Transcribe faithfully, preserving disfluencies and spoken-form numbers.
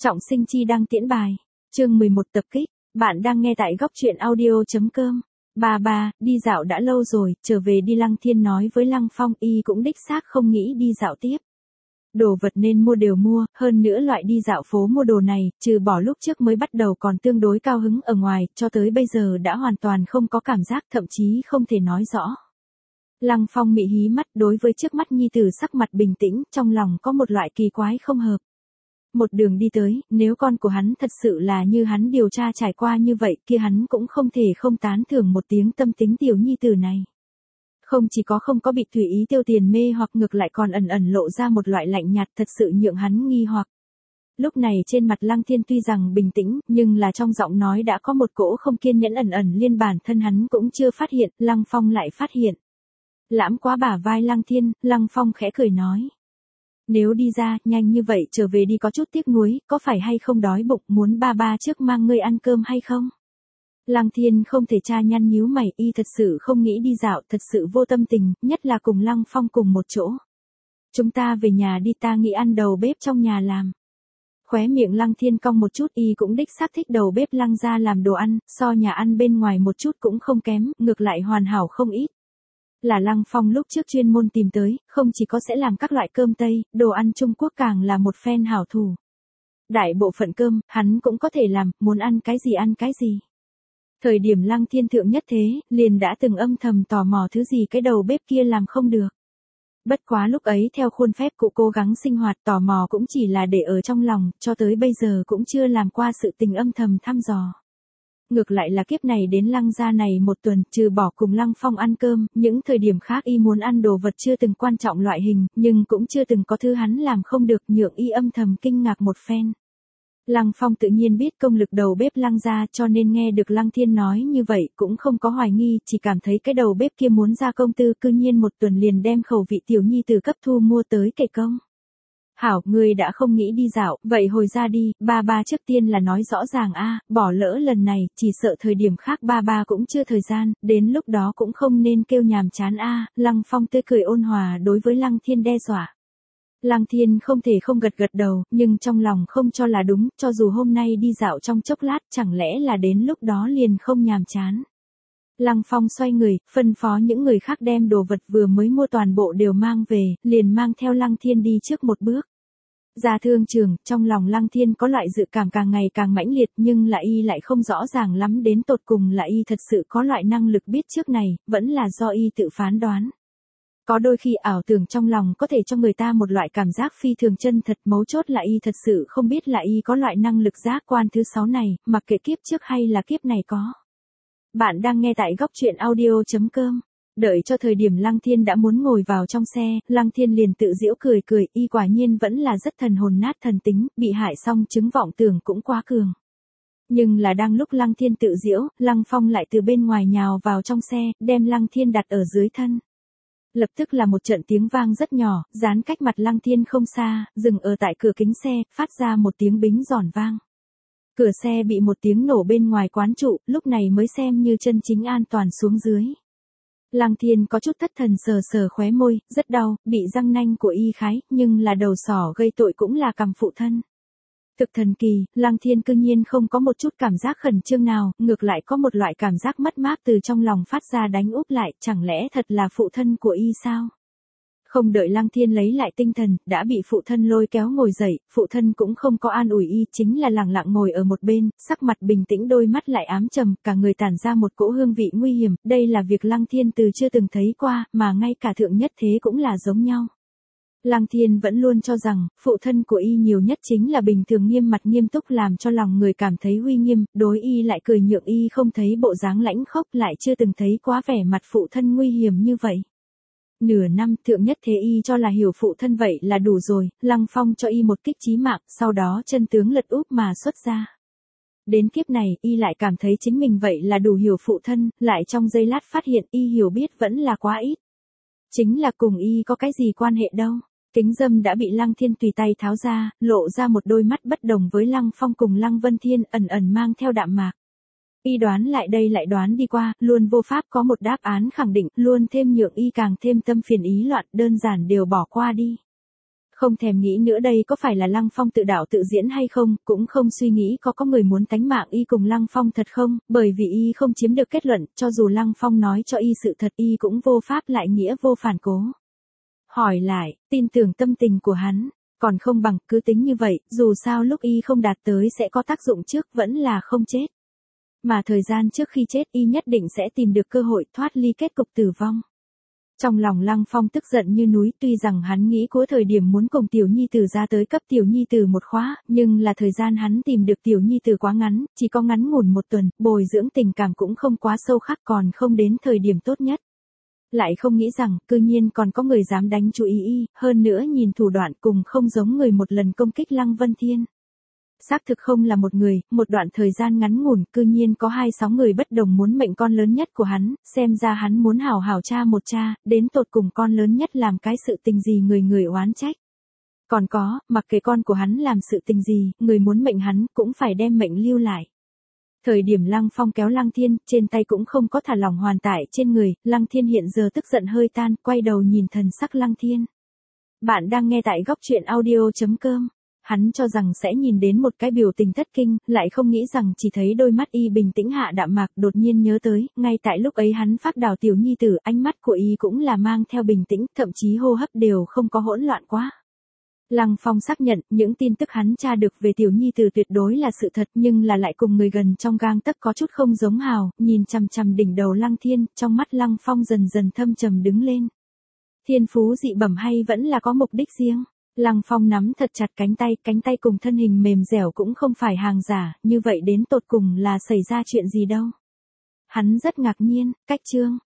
Trọng Sinh chi đăng tiễn bài. Chương mười một tập kích. Bạn đang nghe tại góc truyện audio.com. Ba ba, đi dạo đã lâu rồi, trở về đi. Lăng Thiên nói với Lăng Phong, y cũng đích xác không nghĩ đi dạo tiếp. Đồ vật nên mua đều mua, hơn nữa loại đi dạo phố mua đồ này, trừ bỏ lúc trước mới bắt đầu còn tương đối cao hứng ở ngoài, cho tới bây giờ đã hoàn toàn không có cảm giác, thậm chí không thể nói rõ. Lăng Phong mị hí mắt, đối với trước mắt nhi tử sắc mặt bình tĩnh, trong lòng có một loại kỳ quái không hợp. Một đường đi tới, nếu con của hắn thật sự là như hắn điều tra trải qua như vậy, kia hắn cũng không thể không tán thưởng một tiếng tâm tính tiểu nhi tử này. Không chỉ có không có bị tùy ý tiêu tiền mê hoặc ngược lại còn ẩn ẩn lộ ra một loại lạnh nhạt thật sự nhượng hắn nghi hoặc. Lúc này trên mặt Lăng Thiên tuy rằng bình tĩnh, nhưng là trong giọng nói đã có một cỗ không kiên nhẫn ẩn ẩn liên bản thân hắn cũng chưa phát hiện, Lăng Phong lại phát hiện. Lãm quá bả vai Lăng Thiên, Lăng Phong khẽ cười nói. Nếu đi ra, nhanh như vậy trở về đi có chút tiếc nuối, có phải hay không đói bụng muốn ba ba trước mang ngươi ăn cơm hay không? Lăng Thiên không thể tra nhăn nhíu mày, y thật sự không nghĩ đi dạo, thật sự vô tâm tình, nhất là cùng Lăng Phong cùng một chỗ. Chúng ta về nhà đi, ta nghĩ ăn đầu bếp trong nhà làm. Khóe miệng Lăng Thiên cong một chút, y cũng đích xác thích đầu bếp Lăng gia làm đồ ăn, so nhà ăn bên ngoài một chút cũng không kém, ngược lại hoàn hảo không ít. Là Lăng Phong lúc trước chuyên môn tìm tới, không chỉ có sẽ làm các loại cơm Tây, đồ ăn Trung Quốc càng là một phen hảo thủ. Đại bộ phận cơm, hắn cũng có thể làm, muốn ăn cái gì ăn cái gì. Thời điểm Lăng Thiên thượng nhất thế, liền đã từng âm thầm tò mò thứ gì cái đầu bếp kia làm không được. Bất quá lúc ấy theo khuôn phép cụ cố gắng sinh hoạt, tò mò cũng chỉ là để ở trong lòng, cho tới bây giờ cũng chưa làm qua sự tình âm thầm thăm dò. Ngược lại là kiếp này đến Lăng gia này một tuần, trừ bỏ cùng Lăng Phong ăn cơm, những thời điểm khác y muốn ăn đồ vật chưa từng quan trọng loại hình, nhưng cũng chưa từng có thứ hắn làm không được, nhượng y âm thầm kinh ngạc một phen. Lăng Phong tự nhiên biết công lực đầu bếp Lăng gia, cho nên nghe được Lăng Thiên nói như vậy cũng không có hoài nghi, chỉ cảm thấy cái đầu bếp kia muốn ra công tư, cư nhiên một tuần liền đem khẩu vị tiểu nhi từ cấp thu mua tới kệ công. Hảo, ngươi đã không nghĩ đi dạo, vậy hồi ra đi, ba ba trước tiên là nói rõ ràng a, bỏ lỡ lần này, chỉ sợ thời điểm khác ba ba cũng chưa thời gian, đến lúc đó cũng không nên kêu nhàm chán a. Lăng Phong tươi cười ôn hòa đối với Lăng Thiên đe dọa. Lăng Thiên không thể không gật gật đầu, nhưng trong lòng không cho là đúng, cho dù hôm nay đi dạo trong chốc lát, chẳng lẽ là đến lúc đó liền không nhàm chán. Lăng Phong xoay người, phân phó những người khác đem đồ vật vừa mới mua toàn bộ đều mang về, liền mang theo Lăng Thiên đi trước một bước. Ra thương trường, trong lòng Lăng Thiên có loại dự cảm càng ngày càng mãnh liệt, nhưng là y lại không rõ ràng lắm đến tột cùng là y thật sự có loại năng lực biết trước này, vẫn là do y tự phán đoán. Có đôi khi ảo tưởng trong lòng có thể cho người ta một loại cảm giác phi thường chân thật, mấu chốt là y thật sự không biết là y có loại năng lực giác quan thứ sáu này, mặc kệ kiếp trước hay là kiếp này có. Bạn đang nghe tại góc truyện audio.com. Đợi cho thời điểm Lăng Thiên đã muốn ngồi vào trong xe, Lăng Thiên liền tự giễu cười cười, y quả nhiên vẫn là rất thần hồn nát thần tính, bị hại xong chứng vọng tưởng cũng quá cường. Nhưng là đang lúc Lăng Thiên tự giễu, Lăng Phong lại từ bên ngoài nhào vào trong xe, đem Lăng Thiên đặt ở dưới thân. Lập tức là một trận tiếng vang rất nhỏ, dán cách mặt Lăng Thiên không xa, dừng ở tại cửa kính xe, phát ra một tiếng bính giòn vang. Cửa xe bị một tiếng nổ bên ngoài quán trụ, lúc này mới xem như chân chính an toàn xuống dưới. Lăng Thiên có chút thất thần sờ sờ khóe môi, rất đau, bị răng nanh của y khái, nhưng là đầu sỏ gây tội cũng là cằm phụ thân. Thực thần kỳ, Lăng Thiên cư nhiên không có một chút cảm giác khẩn trương nào, ngược lại có một loại cảm giác mất mát từ trong lòng phát ra đánh úp lại, chẳng lẽ thật là phụ thân của y sao? Không đợi Lăng Thiên lấy lại tinh thần, đã bị phụ thân lôi kéo ngồi dậy, phụ thân cũng không có an ủi y, chính là lặng lặng ngồi ở một bên, sắc mặt bình tĩnh đôi mắt lại ám trầm, cả người tản ra một cỗ hương vị nguy hiểm, đây là việc Lăng Thiên từ chưa từng thấy qua, mà ngay cả thượng nhất thế cũng là giống nhau. Lăng Thiên vẫn luôn cho rằng, phụ thân của y nhiều nhất chính là bình thường nghiêm mặt nghiêm túc làm cho lòng người cảm thấy uy nghiêm, đối y lại cười nhượng y không thấy bộ dáng lãnh khốc, lại chưa từng thấy quá vẻ mặt phụ thân nguy hiểm như vậy. Nửa năm thượng nhất thế y cho là hiểu phụ thân vậy là đủ rồi, Lăng Phong cho y một kích chí mạng, sau đó chân tướng lật úp mà xuất ra. Đến kiếp này, y lại cảm thấy chính mình vậy là đủ hiểu phụ thân, lại trong giây lát phát hiện y hiểu biết vẫn là quá ít. Chính là cùng y có cái gì quan hệ đâu. Kính dâm đã bị Lăng Thiên tùy tay tháo ra, lộ ra một đôi mắt bất đồng với Lăng Phong cùng Lăng Vân Thiên, ẩn ẩn mang theo đạm mạc. Y đoán lại đây lại đoán đi qua, luôn vô pháp có một đáp án khẳng định, luôn thêm nhượng y càng thêm tâm phiền ý loạn, đơn giản đều bỏ qua đi. Không thèm nghĩ nữa đây có phải là Lăng Phong tự đạo tự diễn hay không, cũng không suy nghĩ có có người muốn tánh mạng y cùng Lăng Phong thật không, bởi vì y không chiếm được kết luận, cho dù Lăng Phong nói cho y sự thật y cũng vô pháp lại nghĩa vô phản cố. Hỏi lại, tin tưởng tâm tình của hắn, còn không bằng cứ tính như vậy, dù sao lúc y không đạt tới sẽ có tác dụng trước vẫn là không chết. Mà thời gian trước khi chết y nhất định sẽ tìm được cơ hội thoát ly kết cục tử vong. Trong lòng Lăng Phong tức giận như núi, tuy rằng hắn nghĩ cuối thời điểm muốn cùng tiểu nhi tử ra tới cấp tiểu nhi tử một khóa, nhưng là thời gian hắn tìm được tiểu nhi tử quá ngắn, chỉ có ngắn ngủn một tuần, bồi dưỡng tình cảm cũng không quá sâu khắc còn không đến thời điểm tốt nhất. Lại không nghĩ rằng, cư nhiên còn có người dám đánh chú ý y, hơn nữa nhìn thủ đoạn cùng không giống người một lần công kích Lăng Vân Thiên. Xác thực không là một người, một đoạn thời gian ngắn ngủn, cư nhiên có hai sáu người bất đồng muốn mệnh con lớn nhất của hắn, xem ra hắn muốn hảo hảo cha một cha, đến tột cùng con lớn nhất làm cái sự tình gì người người oán trách. Còn có, mặc kệ con của hắn làm sự tình gì, người muốn mệnh hắn cũng phải đem mệnh lưu lại. Thời điểm Lăng Phong kéo Lăng Thiên, trên tay cũng không có thả lỏng hoàn tải trên người, Lăng Thiên hiện giờ tức giận hơi tan, quay đầu nhìn thần sắc Lăng Thiên. Bạn đang nghe tại góc truyện audio chấm com. Hắn cho rằng sẽ nhìn đến một cái biểu tình thất kinh, lại không nghĩ rằng chỉ thấy đôi mắt y bình tĩnh hạ đạm mạc, đột nhiên nhớ tới, ngay tại lúc ấy hắn phát đào tiểu nhi tử, ánh mắt của y cũng là mang theo bình tĩnh, thậm chí hô hấp đều không có hỗn loạn quá. Lăng Phong xác nhận, những tin tức hắn tra được về tiểu nhi tử tuyệt đối là sự thật, nhưng là lại cùng người gần trong gang tấc có chút không giống hào, nhìn chằm chằm đỉnh đầu Lăng Thiên, trong mắt Lăng Phong dần dần thâm trầm đứng lên. Thiên phú dị bẩm hay vẫn là có mục đích riêng? Lăng Phong nắm thật chặt cánh tay, cánh tay cùng thân hình mềm dẻo cũng không phải hàng giả, như vậy đến tột cùng là xảy ra chuyện gì đâu. Hắn rất ngạc nhiên, cách chương.